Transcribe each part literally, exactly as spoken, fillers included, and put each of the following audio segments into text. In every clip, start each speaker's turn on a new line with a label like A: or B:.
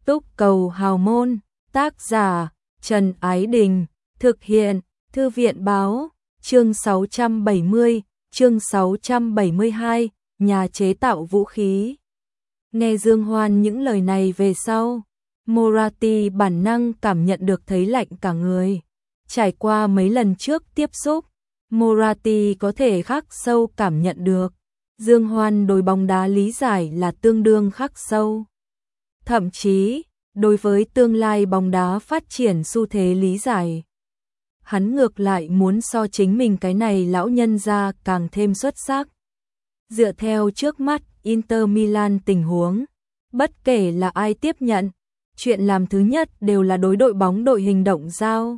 A: Túc cầu hào môn, tác giả Trần Ái Đình, thực hiện Thư viện báo, chương sáu trăm bảy mươi, chương sáu trăm bảy mươi hai, nhà chế tạo vũ khí. Nghe Dương Hoan những lời này về sau, Moratti bản năng cảm nhận được thấy lạnh cả người. Trải qua mấy lần trước tiếp xúc, Moratti có thể khắc sâu cảm nhận được. Dương Hoan đối bóng đá lý giải là tương đương khắc sâu. Thậm chí, đối với tương lai bóng đá phát triển xu thế lý giải, hắn ngược lại muốn so chính mình cái này lão nhân ra càng thêm xuất sắc. Dựa theo trước mắt Inter Milan tình huống, bất kể là ai tiếp nhận, chuyện làm thứ nhất đều là đối đội bóng đội hình động giao.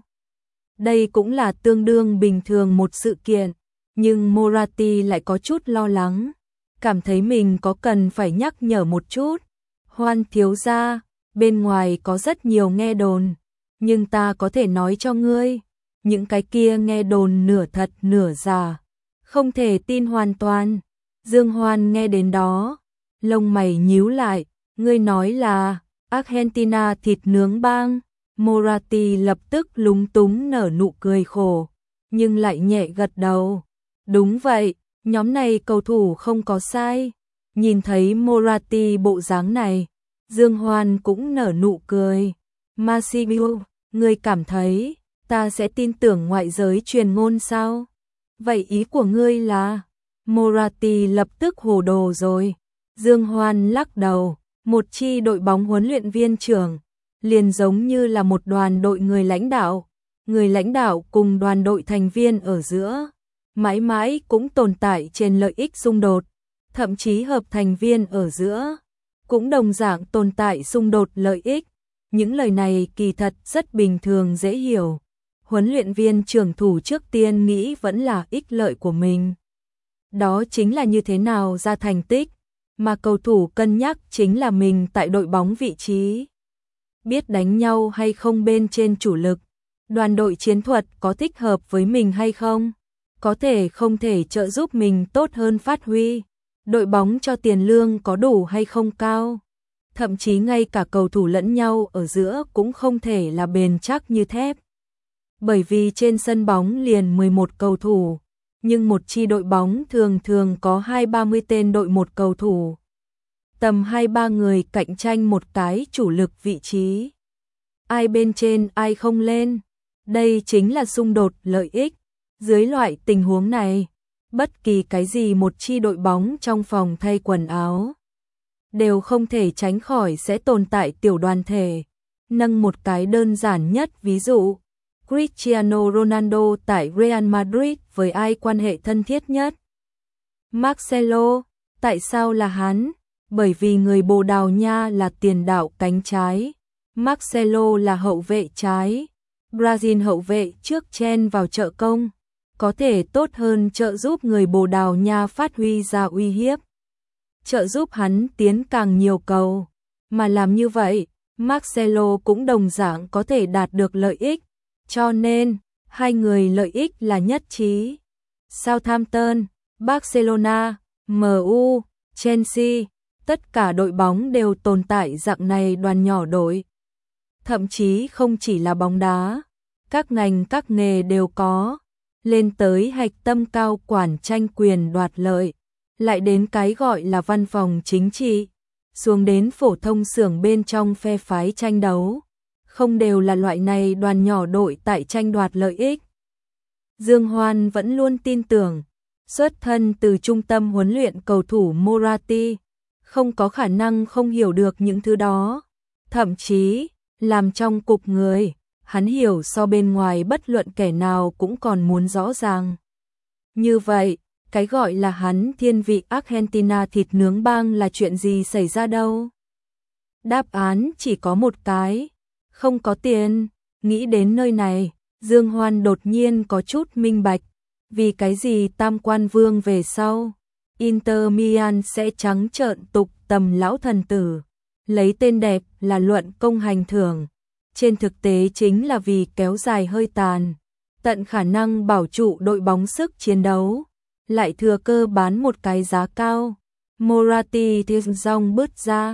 A: Đây cũng là tương đương bình thường một sự kiện, nhưng Moratti lại có chút lo lắng, cảm thấy mình có cần phải nhắc nhở một chút. Hoan thiếu gia, bên ngoài có rất nhiều nghe đồn, nhưng ta có thể nói cho ngươi, những cái kia nghe đồn nửa thật nửa giả, không thể tin hoàn toàn. Dương Hoan nghe đến đó, lông mày nhíu lại, ngươi nói là Argentina thịt nướng bang. Moratti lập tức lúng túng nở nụ cười khổ, nhưng lại nhẹ gật đầu. Đúng vậy, nhóm này cầu thủ không có sai. Nhìn thấy Moratti bộ dáng này, Dương Hoan cũng nở nụ cười. Massimo, ngươi cảm thấy ta sẽ tin tưởng ngoại giới truyền ngôn sao? Vậy ý của ngươi là? Moratti lập tức hồ đồ rồi. Dương Hoan lắc đầu, một chi đội bóng huấn luyện viên trưởng liền giống như là một đoàn đội người lãnh đạo, người lãnh đạo cùng đoàn đội thành viên ở giữa, mãi mãi cũng tồn tại trên lợi ích xung đột, thậm chí hợp thành viên ở giữa, cũng đồng dạng tồn tại xung đột lợi ích. Những lời này kỳ thật rất bình thường dễ hiểu. Huấn luyện viên trưởng thủ trước tiên nghĩ vẫn là ích lợi của mình. Đó chính là như thế nào ra thành tích, mà cầu thủ cân nhắc chính là mình tại đội bóng vị trí. Biết đánh nhau hay không bên trên chủ lực, đoàn đội chiến thuật có thích hợp với mình hay không, có thể không thể trợ giúp mình tốt hơn phát huy, đội bóng cho tiền lương có đủ hay không cao, thậm chí ngay cả cầu thủ lẫn nhau ở giữa cũng không thể là bền chắc như thép. Bởi vì trên sân bóng liền mười một cầu thủ, nhưng một chi đội bóng thường thường có hai ba mươi tên đội một cầu thủ. Tầm hai ba người cạnh tranh một cái chủ lực vị trí. Ai bên trên ai không lên. Đây chính là xung đột lợi ích. Dưới loại tình huống này, bất kỳ cái gì một chi đội bóng trong phòng thay quần áo đều không thể tránh khỏi sẽ tồn tại tiểu đoàn thể. Nâng một cái đơn giản nhất ví dụ, Cristiano Ronaldo tại Real Madrid với ai quan hệ thân thiết nhất? Marcelo. Tại sao là hắn? Bởi vì người Bồ Đào Nha là tiền đạo cánh trái, Marcelo là hậu vệ trái. Brazil hậu vệ trước chen vào trợ công, có thể tốt hơn trợ giúp người Bồ Đào Nha phát huy ra uy hiếp, trợ giúp hắn tiến càng nhiều cầu, mà làm như vậy, Marcelo cũng đồng dạng có thể đạt được lợi ích, cho nên hai người lợi ích là nhất trí. Southampton, Barcelona, em u, Chelsea, tất cả đội bóng đều tồn tại dạng này đoàn nhỏ đội. Thậm chí không chỉ là bóng đá, các ngành các nghề đều có, lên tới hạch tâm cao quản tranh quyền đoạt lợi, lại đến cái gọi là văn phòng chính trị, xuống đến phổ thông xưởng bên trong phe phái tranh đấu, không đều là loại này đoàn nhỏ đội tại tranh đoạt lợi ích. Dương Hoan vẫn luôn tin tưởng, xuất thân từ trung tâm huấn luyện cầu thủ Moratti, không có khả năng không hiểu được những thứ đó, thậm chí làm trong cục người, hắn hiểu so bên ngoài bất luận kẻ nào cũng còn muốn rõ ràng. Như vậy, cái gọi là hắn thiên vị Argentina thịt nướng bang là chuyện gì xảy ra đâu? Đáp án chỉ có một cái, không có tiền. Nghĩ đến nơi này, Dương Hoan đột nhiên có chút minh bạch, vì cái gì tam quan vương về sau, Inter Milan sẽ trắng trợn tục tầm lão thần tử, lấy tên đẹp là luận công hành thưởng. Trên thực tế chính là vì kéo dài hơi tàn, tận khả năng bảo trụ đội bóng sức chiến đấu, lại thừa cơ bán một cái giá cao. Moratti thì rong bứt ra,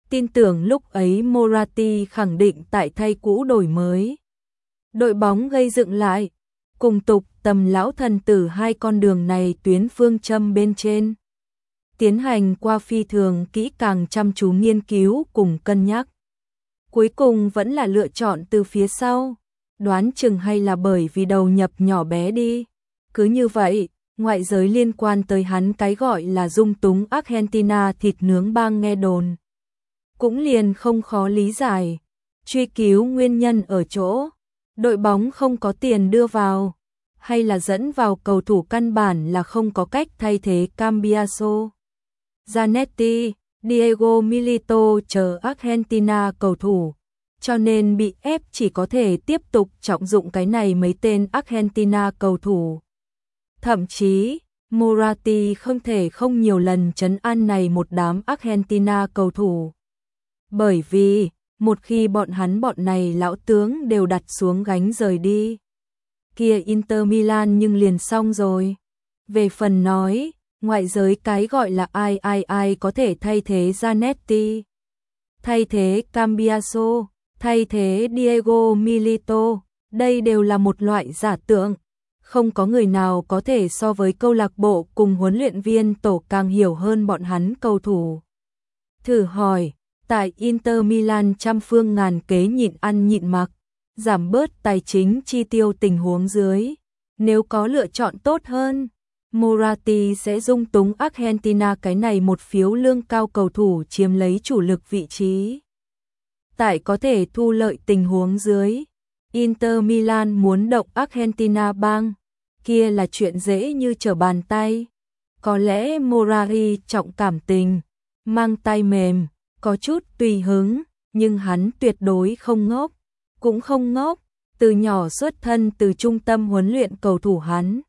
A: tin tưởng lúc ấy Moratti khẳng định tại thay cũ đổi mới. Đội bóng gây dựng lại, cùng tục tầm lão thần tử hai con đường này tuyến phương châm bên trên. Tiến hành qua phi thường kỹ càng chăm chú nghiên cứu cùng cân nhắc. Cuối cùng vẫn là lựa chọn từ phía sau, đoán chừng hay là bởi vì đầu nhập nhỏ bé đi. Cứ như vậy, ngoại giới liên quan tới hắn cái gọi là dung túng Argentina thịt nướng bang nghe đồn. Cũng liền không khó lý giải, truy cứu nguyên nhân ở chỗ, đội bóng không có tiền đưa vào, hay là dẫn vào cầu thủ căn bản là không có cách thay thế Cambiaso, Zanetti, Diego Milito chờ Argentina cầu thủ, cho nên bị ép chỉ có thể tiếp tục trọng dụng cái này mấy tên Argentina cầu thủ. Thậm chí, Moratti không thể không nhiều lần trấn an này một đám Argentina cầu thủ. Bởi vì, một khi bọn hắn bọn này lão tướng đều đặt xuống gánh rời đi, kia Inter Milan nhưng liền xong rồi. Về phần nói, ngoại giới cái gọi là ai ai ai có thể thay thế Zanetti, thay thế Cambiaso, thay thế Diego Milito, đây đều là một loại giả tưởng. Không có người nào có thể so với câu lạc bộ cùng huấn luyện viên tổ càng hiểu hơn bọn hắn cầu thủ. Thử hỏi, tại Inter Milan trăm phương ngàn kế nhịn ăn nhịn mặc, giảm bớt tài chính chi tiêu tình huống dưới, nếu có lựa chọn tốt hơn, Moratti sẽ dung túng Argentina cái này một phiếu lương cao cầu thủ chiếm lấy chủ lực vị trí. Tại có thể thu lợi tình huống dưới, Inter Milan muốn động Argentina bang, kia là chuyện dễ như trở bàn tay. Có lẽ Moratti trọng cảm tình, mang tay mềm, có chút tùy hứng, nhưng hắn tuyệt đối không ngốc, cũng không ngốc, từ nhỏ xuất thân từ trung tâm huấn luyện cầu thủ hắn.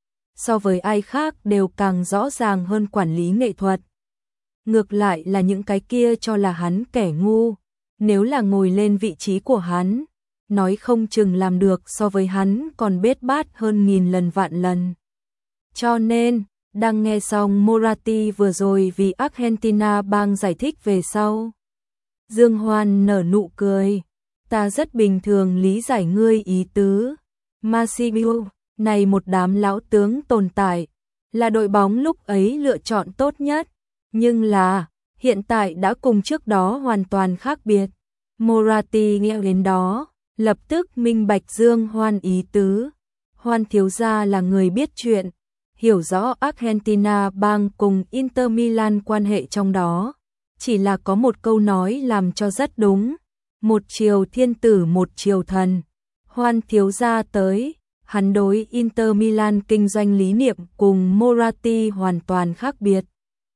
A: So với ai khác đều càng rõ ràng hơn quản lý nghệ thuật. Ngược lại là những cái kia cho là hắn kẻ ngu, nếu là ngồi lên vị trí của hắn, nói không chừng làm được so với hắn còn bết bát hơn nghìn lần vạn lần. Cho nên, đang nghe xong Moratti vừa rồi vì Argentina bang giải thích về sau, Dương Hoan nở nụ cười, ta rất bình thường lý giải ngươi ý tứ. Marsilio, này một đám lão tướng tồn tại, là đội bóng lúc ấy lựa chọn tốt nhất, nhưng là, hiện tại đã cùng trước đó hoàn toàn khác biệt. Moratti nghe đến đó, lập tức minh bạch Dương Hoan ý tứ. Hoan thiếu gia là người biết chuyện, hiểu rõ Argentina bang cùng Inter Milan quan hệ trong đó. Chỉ là có một câu nói làm cho rất đúng, một chiều thiên tử một chiều thần. Hoan thiếu gia tới, hắn đối Inter Milan kinh doanh lý niệm cùng Moratti hoàn toàn khác biệt.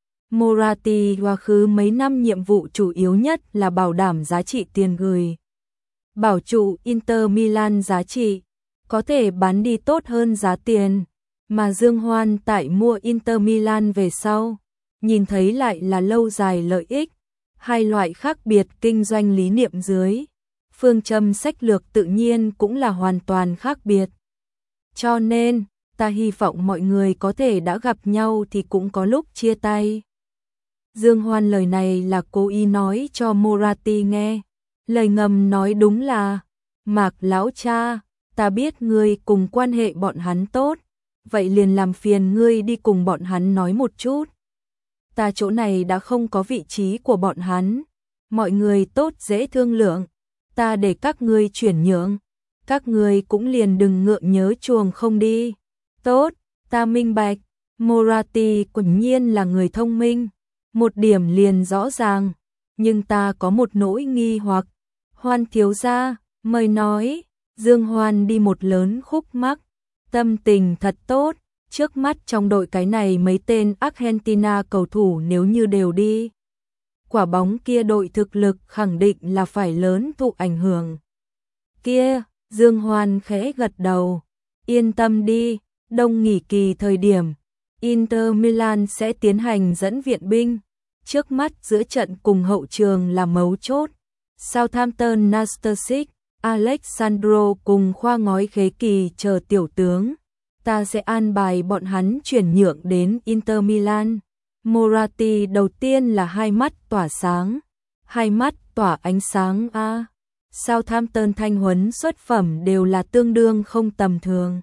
A: Moratti quá khứ mấy năm nhiệm vụ chủ yếu nhất là bảo đảm giá trị tiền gửi, bảo trụ Inter Milan giá trị, có thể bán đi tốt hơn giá tiền, mà Dương Hoan tại mua Inter Milan về sau, nhìn thấy lại là lâu dài lợi ích, hai loại khác biệt kinh doanh lý niệm dưới, phương châm sách lược tự nhiên cũng là hoàn toàn khác biệt. Cho nên, ta hy vọng mọi người có thể đã gặp nhau thì cũng có lúc chia tay. Dương Hoan lời này là cố ý nói cho Moratti nghe. Lời ngầm nói đúng là, Mạc lão cha, ta biết ngươi cùng quan hệ bọn hắn tốt, vậy liền làm phiền ngươi đi cùng bọn hắn nói một chút. Ta chỗ này đã không có vị trí của bọn hắn, mọi người tốt dễ thương lượng, ta để các ngươi chuyển nhượng, các ngươi cũng liền đừng ngượng nhớ chuồng không đi. Tốt, ta minh bạch, Moratti quả nhiên là người thông minh, một điểm liền rõ ràng, nhưng ta có một nỗi nghi hoặc. Hoan thiếu gia, mời nói. Dương Hoan đi một lớn khúc mắc, tâm tình thật tốt, trước mắt trong đội cái này mấy tên Argentina cầu thủ nếu như đều đi, quả bóng kia đội thực lực khẳng định là phải lớn thụ ảnh hưởng. Kia, Dương Hoan khẽ gật đầu, yên tâm đi, đông nghỉ kỳ thời điểm, Inter Milan sẽ tiến hành dẫn viện binh, trước mắt giữa trận cùng hậu trường là mấu chốt. Southampton Nastasic, Alexandro cùng khoa ngói khế kỳ chờ tiểu tướng, ta sẽ an bài bọn hắn chuyển nhượng đến Inter Milan. Moratti đầu tiên là hai mắt tỏa sáng, hai mắt tỏa ánh sáng a. À. Southampton thanh huấn xuất phẩm đều là tương đương không tầm thường.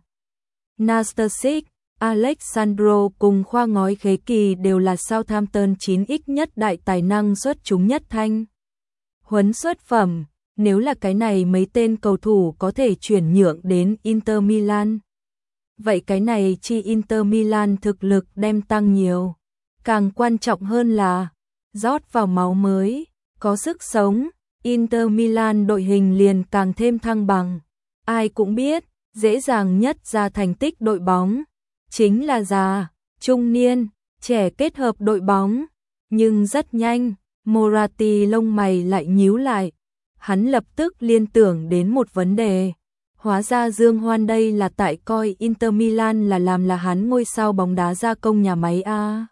A: Nastasic, Alexandro cùng Khoa Ngói Khế Kỳ đều là Southampton chín x nhất đại tài năng xuất chúng nhất thanh huấn xuất phẩm, nếu là cái này mấy tên cầu thủ có thể chuyển nhượng đến Inter Milan. Vậy cái này chi Inter Milan thực lực đem tăng nhiều. Càng quan trọng hơn là rót vào máu mới, có sức sống, Inter Milan đội hình liền càng thêm thăng bằng. Ai cũng biết, dễ dàng nhất ra thành tích đội bóng chính là già, trung niên, trẻ kết hợp đội bóng. Nhưng rất nhanh, Moratti lông mày lại nhíu lại. Hắn lập tức liên tưởng đến một vấn đề. Hóa ra Dương Hoan đây là tại coi Inter Milan là làm là hắn ngôi sao bóng đá gia công nhà máy a.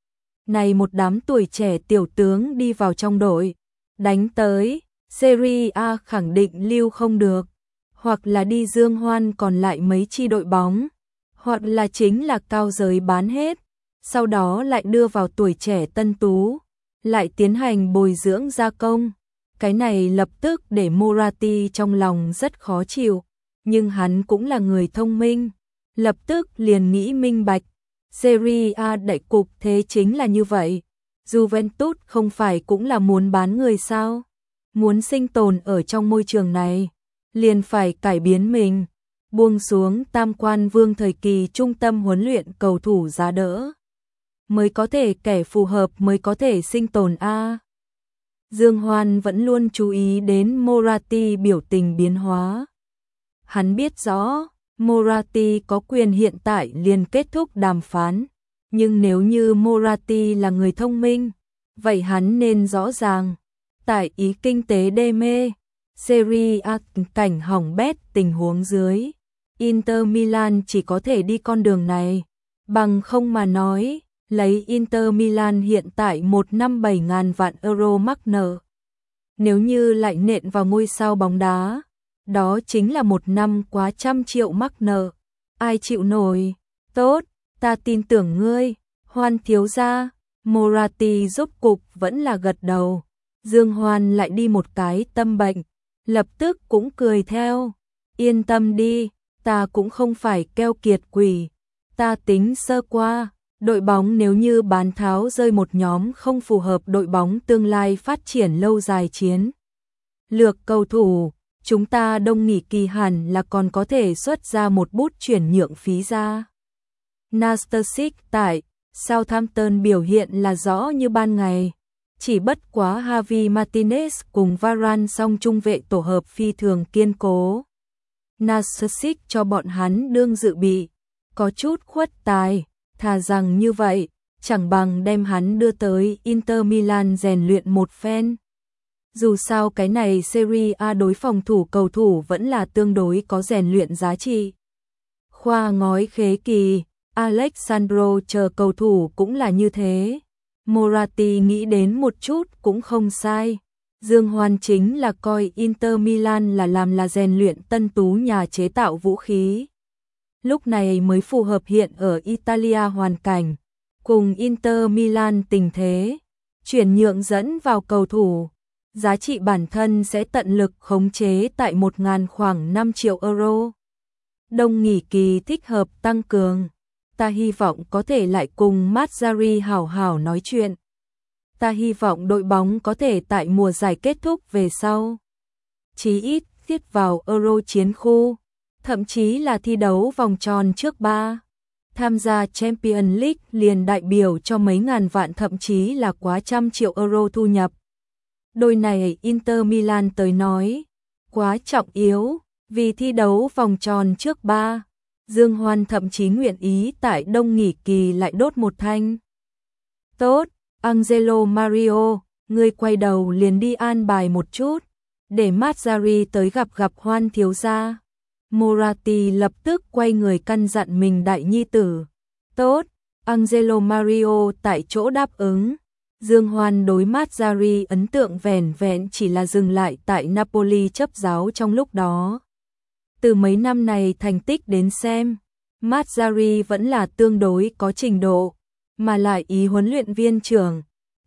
A: Này một đám tuổi trẻ tiểu tướng đi vào trong đội, đánh tới, Serie A khẳng định lưu không được, hoặc là đi Dương Hoan còn lại mấy chi đội bóng, hoặc là chính là cao giới bán hết, sau đó lại đưa vào tuổi trẻ tân tú, lại tiến hành bồi dưỡng gia công. Cái này lập tức để Moratti trong lòng rất khó chịu, nhưng hắn cũng là người thông minh, lập tức liền nghĩ minh bạch. Serie A đại cục thế chính là như vậy. Juventus không phải cũng là muốn bán người sao? Muốn sinh tồn ở trong môi trường này, liền phải cải biến mình, buông xuống tam quan vương thời kỳ trung tâm huấn luyện cầu thủ giá đỡ. Mới có thể kẻ phù hợp mới có thể sinh tồn a. Dương Hoan vẫn luôn chú ý đến Moratti biểu tình biến hóa. Hắn biết rõ, Moratti có quyền hiện tại liền kết thúc đàm phán, nhưng nếu như Moratti là người thông minh, vậy hắn nên rõ ràng, tại ý kinh tế đê mê, Serie A cảnh hỏng bét tình huống dưới, Inter Milan chỉ có thể đi con đường này, bằng không mà nói, lấy Inter Milan hiện tại một năm bảy ngàn vạn euro mắc nợ. Nếu như lại nện vào ngôi sao bóng đá, đó chính là một năm quá trăm triệu mắc nợ. Ai chịu nổi? Tốt, ta tin tưởng ngươi, Hoan thiếu gia. Moratti rốt cục vẫn là gật đầu. Dương Hoan lại đi một cái tâm bệnh, lập tức cũng cười theo. Yên tâm đi, ta cũng không phải keo kiệt quỷ. Ta tính sơ qua, đội bóng nếu như bán tháo rơi một nhóm không phù hợp đội bóng tương lai phát triển lâu dài chiến lược cầu thủ, chúng ta đông nghỉ kỳ hẳn là còn có thể xuất ra một bút chuyển nhượng phí ra. Nastasic tại Southampton biểu hiện là rõ như ban ngày, chỉ bất quá Javi Martinez cùng Varane song trung vệ tổ hợp phi thường kiên cố. Nastasic cho bọn hắn đương dự bị, có chút khuất tài, thà rằng như vậy, chẳng bằng đem hắn đưa tới Inter Milan rèn luyện một phen. Dù sao cái này Serie A đối phòng thủ cầu thủ vẫn là tương đối có rèn luyện giá trị. Khoa Ngói Khế Kỳ, Alexandro chờ cầu thủ cũng là như thế. Moratti nghĩ đến một chút cũng không sai. Dương Hoan chính là coi Inter Milan là làm là rèn luyện tân tú nhà chế tạo vũ khí. Lúc này mới phù hợp hiện ở Italia hoàn cảnh, cùng Inter Milan tình thế, chuyển nhượng dẫn vào cầu thủ, giá trị bản thân sẽ tận lực khống chế tại một ngàn khoảng năm triệu euro. Đông nghỉ kỳ thích hợp tăng cường, ta hy vọng có thể lại cùng Mazzarri hảo hảo nói chuyện. Ta hy vọng đội bóng có thể tại mùa giải kết thúc về sau, chí ít thiết vào Euro chiến khu, thậm chí là thi đấu vòng tròn trước ba. Tham gia Champions League liền đại biểu cho mấy ngàn vạn thậm chí là quá trăm triệu euro thu nhập. Đôi này Inter Milan tới nói, quá trọng yếu, vì thi đấu vòng tròn trước ba. Dương Hoan thậm chí nguyện ý tại đông nghỉ kỳ lại đốt một thanh. Tốt, Angelo Mario, ngươi quay đầu liền đi an bài một chút, để Mazzarri tới gặp gặp Hoan thiếu gia. Moratti lập tức quay người căn dặn mình đại nhi tử. Tốt, Angelo Mario tại chỗ đáp ứng. Dương Hoan đối Mazzarri ấn tượng vẻn vẹn chỉ là dừng lại tại Napoli chấp giáo trong lúc đó. Từ mấy năm này thành tích đến xem, Mazzarri vẫn là tương đối có trình độ, mà lại ý huấn luyện viên trưởng,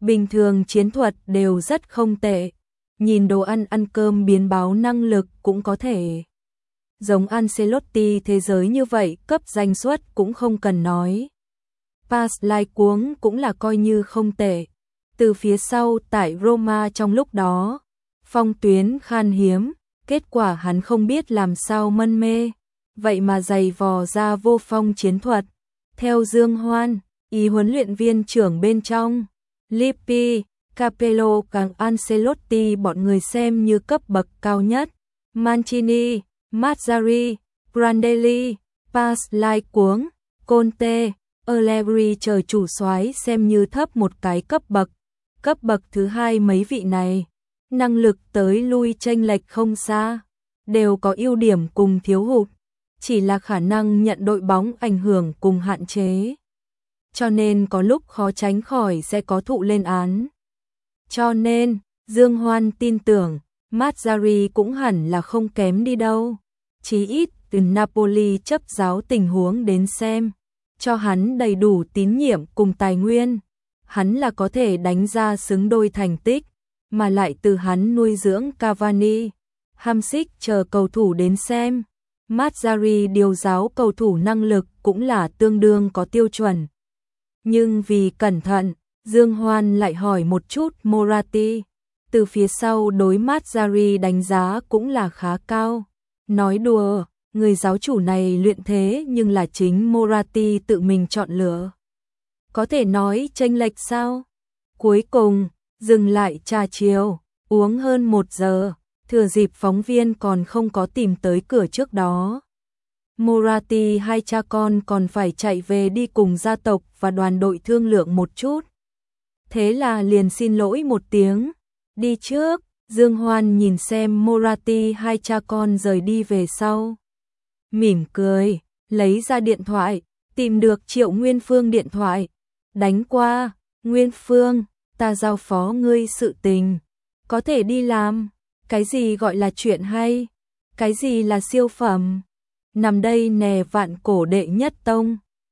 A: bình thường chiến thuật đều rất không tệ. Nhìn đồ ăn ăn cơm biến báo năng lực cũng có thể. Giống Ancelotti thế giới như vậy, cấp danh suất cũng không cần nói. Pass lai cuống cũng là coi như không tệ. Từ phía sau tại Roma trong lúc đó, phong tuyến khan hiếm, kết quả hắn không biết làm sao mân mê, vậy mà giày vò ra vô phong chiến thuật. Theo Dương Hoan, ý huấn luyện viên trưởng bên trong, Lippi, Capello càng Ancelotti bọn người xem như cấp bậc cao nhất. Mancini, Mazzarri, Prandelli, Pass lai cuống, Conte, Allegri chờ chủ soái xem như thấp một cái cấp bậc. Cấp bậc thứ hai mấy vị này, năng lực tới lui chênh lệch không xa, đều có ưu điểm cùng thiếu hụt, chỉ là khả năng nhận đội bóng ảnh hưởng cùng hạn chế. Cho nên có lúc khó tránh khỏi sẽ có thụ lên án. Cho nên, Dương Hoan tin tưởng, Mazzarri cũng hẳn là không kém đi đâu. Chí ít từ Napoli chấp giáo tình huống đến xem, cho hắn đầy đủ tín nhiệm cùng tài nguyên, hắn là có thể đánh ra xứng đôi thành tích, mà lại từ hắn nuôi dưỡng Cavani, Hamsik chờ cầu thủ đến xem. Mazzarri điều giáo cầu thủ năng lực cũng là tương đương có tiêu chuẩn. Nhưng vì cẩn thận, Dương Hoan lại hỏi một chút Moratti, từ phía sau đối Mazzarri đánh giá cũng là khá cao. Nói đùa, người giáo chủ này luyện thế nhưng là chính Moratti tự mình chọn lựa. Có thể nói chênh lệch sao? Cuối cùng, dừng lại trà chiều, uống hơn một giờ, thừa dịp phóng viên còn không có tìm tới cửa trước đó. Moratti hai cha con còn phải chạy về đi cùng gia tộc và đoàn đội thương lượng một chút. Thế là liền xin lỗi một tiếng, đi trước. Dương Hoan nhìn xem Moratti hai cha con rời đi về sau, mỉm cười, lấy ra điện thoại, tìm được Triệu Nguyên Phương điện thoại, đánh qua. Nguyên Phương, ta giao phó ngươi sự tình, có thể đi làm. Cái gì gọi là chuyện hay? Cái gì là siêu phẩm? Nằm đây nè vạn cổ đệ nhất tông.